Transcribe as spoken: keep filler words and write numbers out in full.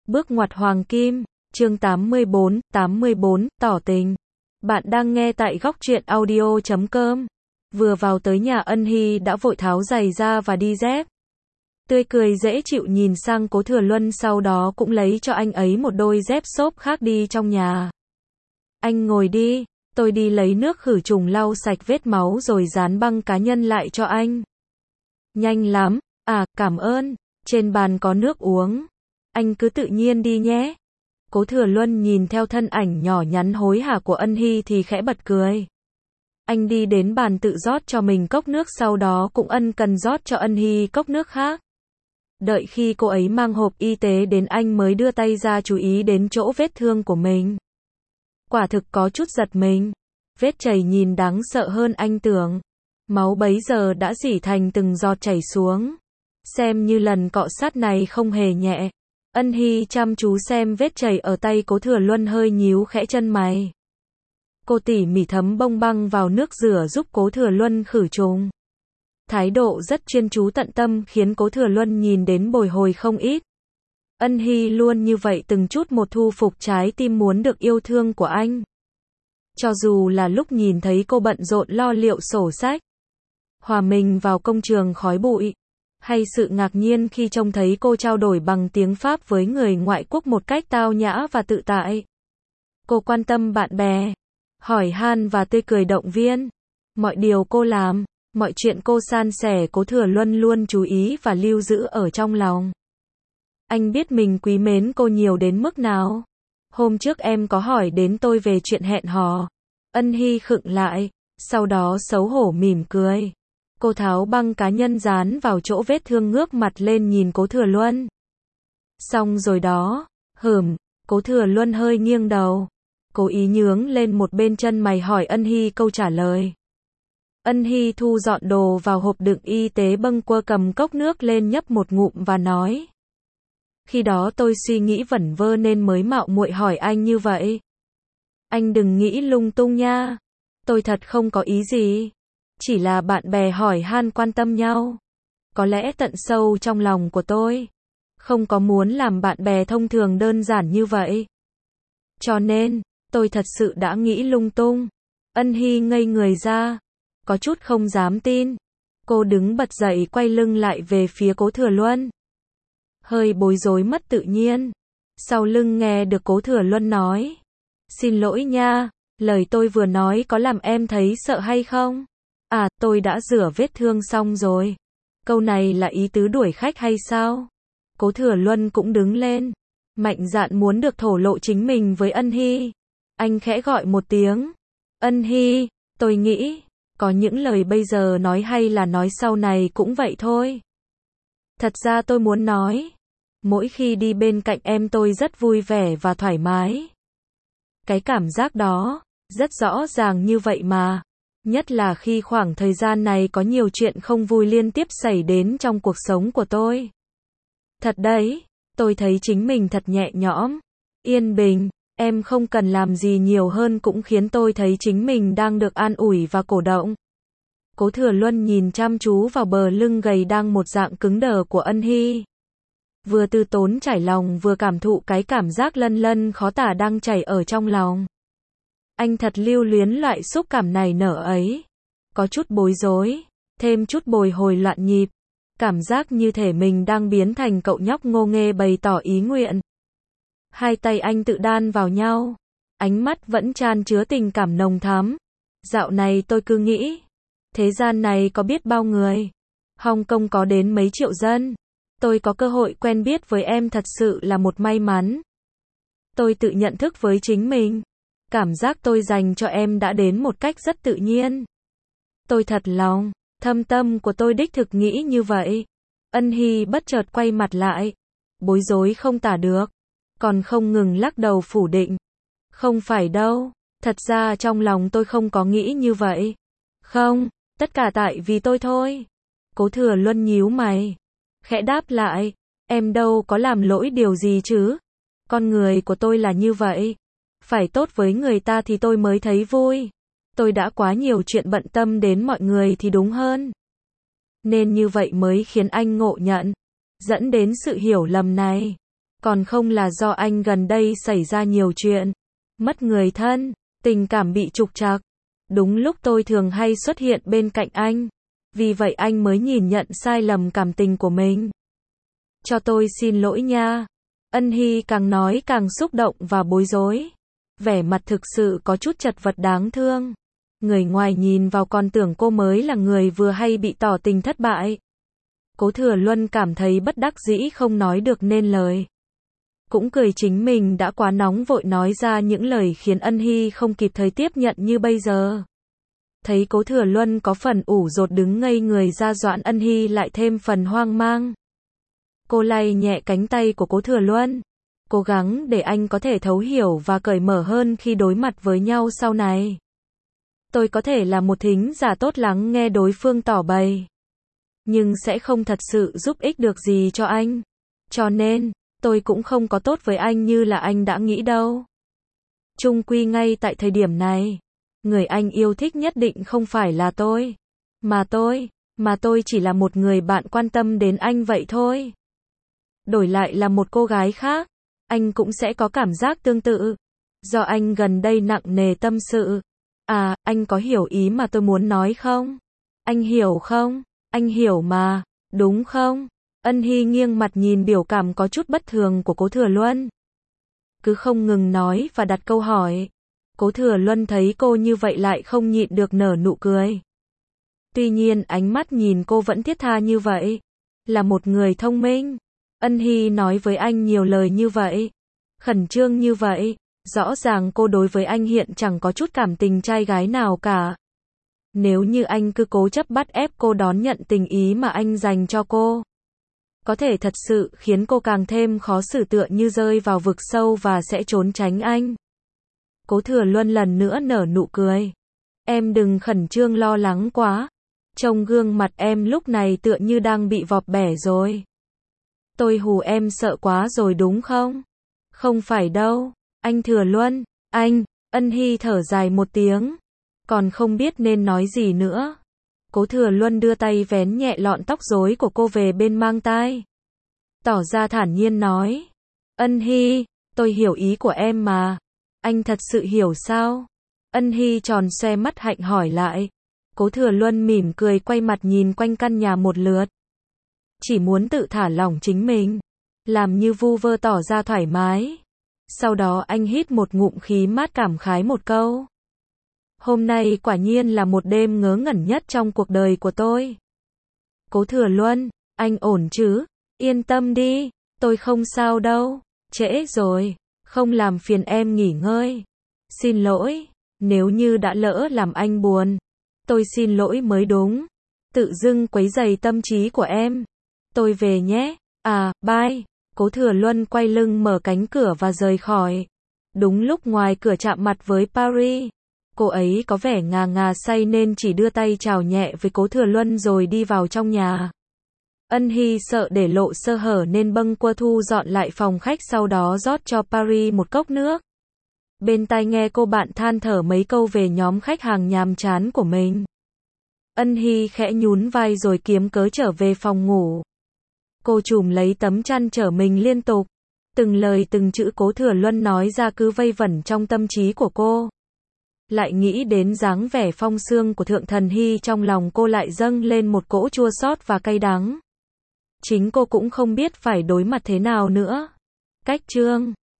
Bước ngoặt hoàng kim, chương tám mươi bốn, tám mươi bốn, tỏ tình. Bạn đang nghe tại góc truyện audio chấm com. Vừa vào tới nhà Ân Hy đã vội tháo giày ra và đi dép. Tươi cười dễ chịu nhìn sang Cố Thừa Luân, sau đó cũng lấy cho anh ấy một đôi dép xốp khác đi trong nhà. Anh ngồi đi, tôi đi lấy nước khử trùng lau sạch vết máu rồi dán băng cá nhân lại cho anh. Nhanh lắm, à, cảm ơn, trên bàn có nước uống. Anh cứ tự nhiên đi nhé. Cố Thừa Luân nhìn theo thân ảnh nhỏ nhắn hối hả của Ân Hy thì khẽ bật cười. Anh đi đến bàn tự rót cho mình cốc nước, sau đó cũng ân cần rót cho Ân Hy cốc nước khác. Đợi khi cô ấy mang hộp y tế đến, anh mới đưa tay ra chú ý đến chỗ vết thương của mình. Quả thực có chút giật mình. Vết chảy nhìn đáng sợ hơn anh tưởng. Máu bấy giờ đã rỉ thành từng giọt chảy xuống. Xem như lần cọ sát này không hề nhẹ. Ân Hy chăm chú xem vết chảy ở tay Cố Thừa Luân, hơi nhíu khẽ chân mày. Cô tỉ mỉ thấm bông băng vào nước rửa giúp Cố Thừa Luân khử trùng. Thái độ rất chuyên chú tận tâm khiến Cố Thừa Luân nhìn đến bồi hồi không ít. Ân Hy luôn như vậy, từng chút một thu phục trái tim muốn được yêu thương của anh. Cho dù là lúc nhìn thấy cô bận rộn lo liệu sổ sách, hòa mình vào công trường khói bụi, hay sự ngạc nhiên khi trông thấy cô trao đổi bằng tiếng Pháp với người ngoại quốc một cách tao nhã và tự tại. Cô quan tâm bạn bè, hỏi han và tươi cười động viên. Mọi điều cô làm, mọi chuyện cô san sẻ, Cố Thừa Luân luôn chú ý và lưu giữ ở trong lòng. Anh biết mình quý mến cô nhiều đến mức nào. Hôm trước em có hỏi đến tôi về chuyện hẹn hò. Ân Hy khựng lại, sau đó xấu hổ mỉm cười. Cô tháo băng cá nhân dán vào chỗ vết thương, ngước mặt lên nhìn Cố Thừa Luân. Xong rồi đó, hửm, Cố Thừa Luân hơi nghiêng đầu. Cố ý nhướng lên một bên chân mày hỏi Ân Hy câu trả lời. Ân Hy thu dọn đồ vào hộp đựng y tế, bâng quơ cầm cốc nước lên nhấp một ngụm và nói. Khi đó tôi suy nghĩ vẩn vơ nên mới mạo muội hỏi anh như vậy. Anh đừng nghĩ lung tung nha. Tôi thật không có ý gì. Chỉ là bạn bè hỏi han quan tâm nhau. Có lẽ tận sâu trong lòng của tôi không có muốn làm bạn bè thông thường đơn giản như vậy. Cho nên, tôi thật sự đã nghĩ lung tung. Ân Hy ngây người ra, có chút không dám tin. Cô đứng bật dậy, quay lưng lại về phía Cố Thừa Luân. Hơi bối rối mất tự nhiên. Sau lưng nghe được Cố Thừa Luân nói. Xin lỗi nha, lời tôi vừa nói có làm em thấy sợ hay không? À, tôi đã rửa vết thương xong rồi. Câu này là ý tứ đuổi khách hay sao? Cố Thừa Luân cũng đứng lên, mạnh dạn muốn được thổ lộ chính mình với Ân Hy. Anh khẽ gọi một tiếng. Ân Hy, tôi nghĩ, có những lời bây giờ nói hay là nói sau này cũng vậy thôi. Thật ra tôi muốn nói, mỗi khi đi bên cạnh em tôi rất vui vẻ và thoải mái. Cái cảm giác đó, rất rõ ràng như vậy mà. Nhất là khi khoảng thời gian này có nhiều chuyện không vui liên tiếp xảy đến trong cuộc sống của tôi. Thật đấy, tôi thấy chính mình thật nhẹ nhõm, yên bình, em không cần làm gì nhiều hơn cũng khiến tôi thấy chính mình đang được an ủi và cổ động. Cố Thừa Luân nhìn chăm chú vào bờ lưng gầy đang một dạng cứng đờ của Ân Hy. Vừa từ tốn trải lòng vừa cảm thụ cái cảm giác lân lân khó tả đang chảy ở trong lòng. Anh thật lưu luyến loại xúc cảm này nở ấy. Có chút bối rối, thêm chút bồi hồi loạn nhịp. Cảm giác như thể mình đang biến thành cậu nhóc ngô nghê bày tỏ ý nguyện. Hai tay anh tự đan vào nhau. Ánh mắt vẫn chan chứa tình cảm nồng thắm. Dạo này tôi cứ nghĩ, thế gian này có biết bao người. Hong Kong có đến mấy triệu dân. Tôi có cơ hội quen biết với em thật sự là một may mắn. Tôi tự nhận thức với chính mình. Cảm giác tôi dành cho em đã đến một cách rất tự nhiên. Tôi thật lòng, thâm tâm của tôi đích thực nghĩ như vậy. Ân Hy bất chợt quay mặt lại. Bối rối không tả được. Còn không ngừng lắc đầu phủ định. Không phải đâu. Thật ra trong lòng tôi không có nghĩ như vậy. Không, tất cả tại vì tôi thôi. Cố Thừa Luân nhíu mày. Khẽ đáp lại. Em đâu có làm lỗi điều gì chứ. Con người của tôi là như vậy. Phải tốt với người ta thì tôi mới thấy vui. Tôi đã quá nhiều chuyện bận tâm đến mọi người thì đúng hơn. Nên như vậy mới khiến anh ngộ nhận. Dẫn đến sự hiểu lầm này. Còn không là do anh gần đây xảy ra nhiều chuyện, mất người thân, tình cảm bị trục trặc. Đúng lúc tôi thường hay xuất hiện bên cạnh anh, vì vậy anh mới nhìn nhận sai lầm cảm tình của mình. Cho tôi xin lỗi nha. Ân Hy càng nói càng xúc động và bối rối. Vẻ mặt thực sự có chút chật vật đáng thương. Người ngoài nhìn vào còn tưởng cô mới là người vừa hay bị tỏ tình thất bại. Cố Thừa Luân cảm thấy bất đắc dĩ không nói được nên lời. Cũng cười chính mình đã quá nóng vội nói ra những lời khiến Ân Hy không kịp thời tiếp nhận như bây giờ. Thấy Cố Thừa Luân có phần ủ rột đứng ngây người ra, Doãn Ân Hy lại thêm phần hoang mang. Cô lay nhẹ cánh tay của Cố Thừa Luân, cố gắng để anh có thể thấu hiểu và cởi mở hơn khi đối mặt với nhau sau này. Tôi có thể là một thính giả tốt lắng nghe đối phương tỏ bày, nhưng sẽ không thật sự giúp ích được gì cho anh. Cho nên, tôi cũng không có tốt với anh như là anh đã nghĩ đâu. Chung quy ngay tại thời điểm này, người anh yêu thích nhất định không phải là tôi, mà tôi, mà tôi chỉ là một người bạn quan tâm đến anh vậy thôi. Đổi lại là một cô gái khác, anh cũng sẽ có cảm giác tương tự. Do anh gần đây nặng nề tâm sự. À, anh có hiểu ý mà tôi muốn nói không? Anh hiểu không? Anh hiểu mà, đúng không? Ân Hy nghiêng mặt nhìn biểu cảm có chút bất thường của Cố Thừa Luân. Cứ không ngừng nói và đặt câu hỏi. Cố Thừa Luân thấy cô như vậy lại không nhịn được nở nụ cười. Tuy nhiên ánh mắt nhìn cô vẫn thiết tha như vậy. Là một người thông minh. Ân Hy nói với anh nhiều lời như vậy, khẩn trương như vậy, rõ ràng cô đối với anh hiện chẳng có chút cảm tình trai gái nào cả. Nếu như anh cứ cố chấp bắt ép cô đón nhận tình ý mà anh dành cho cô, có thể thật sự khiến cô càng thêm khó xử, tựa như rơi vào vực sâu và sẽ trốn tránh anh. Cố Thừa Luân lần nữa nở nụ cười. Em đừng khẩn trương lo lắng quá. Trông gương mặt em lúc này tựa như đang bị vọt bẻ rồi. Tôi hù em sợ quá rồi đúng không? Không phải đâu. Anh Thừa Luân, anh, Ân Hy thở dài một tiếng. Còn không biết nên nói gì nữa. Cố Thừa Luân đưa tay vén nhẹ lọn tóc rối của cô về bên mang tai. Tỏ ra thản nhiên nói. Ân Hy, tôi hiểu ý của em mà. Anh thật sự hiểu sao? Ân Hy tròn xoe mắt hạnh hỏi lại. Cố Thừa Luân mỉm cười quay mặt nhìn quanh căn nhà một lượt. Chỉ muốn tự thả lỏng chính mình. Làm như vu vơ tỏ ra thoải mái. Sau đó anh hít một ngụm khí mát cảm khái một câu. Hôm nay quả nhiên là một đêm ngớ ngẩn nhất trong cuộc đời của tôi. Cố Thừa Luân, anh ổn chứ? Yên tâm đi, tôi không sao đâu. Trễ rồi, không làm phiền em nghỉ ngơi. Xin lỗi, nếu như đã lỡ làm anh buồn. Tôi xin lỗi mới đúng. Tự dưng quấy rầy tâm trí của em. Tôi về nhé. À, bye. Cố Thừa Luân quay lưng mở cánh cửa và rời khỏi. Đúng lúc ngoài cửa chạm mặt với Paris. Cô ấy có vẻ ngà ngà say nên chỉ đưa tay chào nhẹ với Cố Thừa Luân rồi đi vào trong nhà. Ân Hy sợ để lộ sơ hở nên bâng quơ thu dọn lại phòng khách, sau đó rót cho Paris một cốc nước. Bên tai nghe cô bạn than thở mấy câu về nhóm khách hàng nhàm chán của mình. Ân Hy khẽ nhún vai rồi kiếm cớ trở về phòng ngủ. Cô trùm lấy tấm chăn trở mình liên tục. Từng lời từng chữ Cố Thừa Luân nói ra cứ vây vẩn trong tâm trí của cô. Lại nghĩ đến dáng vẻ phong sương của Thượng Thần Hy, trong lòng cô lại dâng lên một cỗ chua xót và cay đắng. Chính cô cũng không biết phải đối mặt thế nào nữa. Cách chương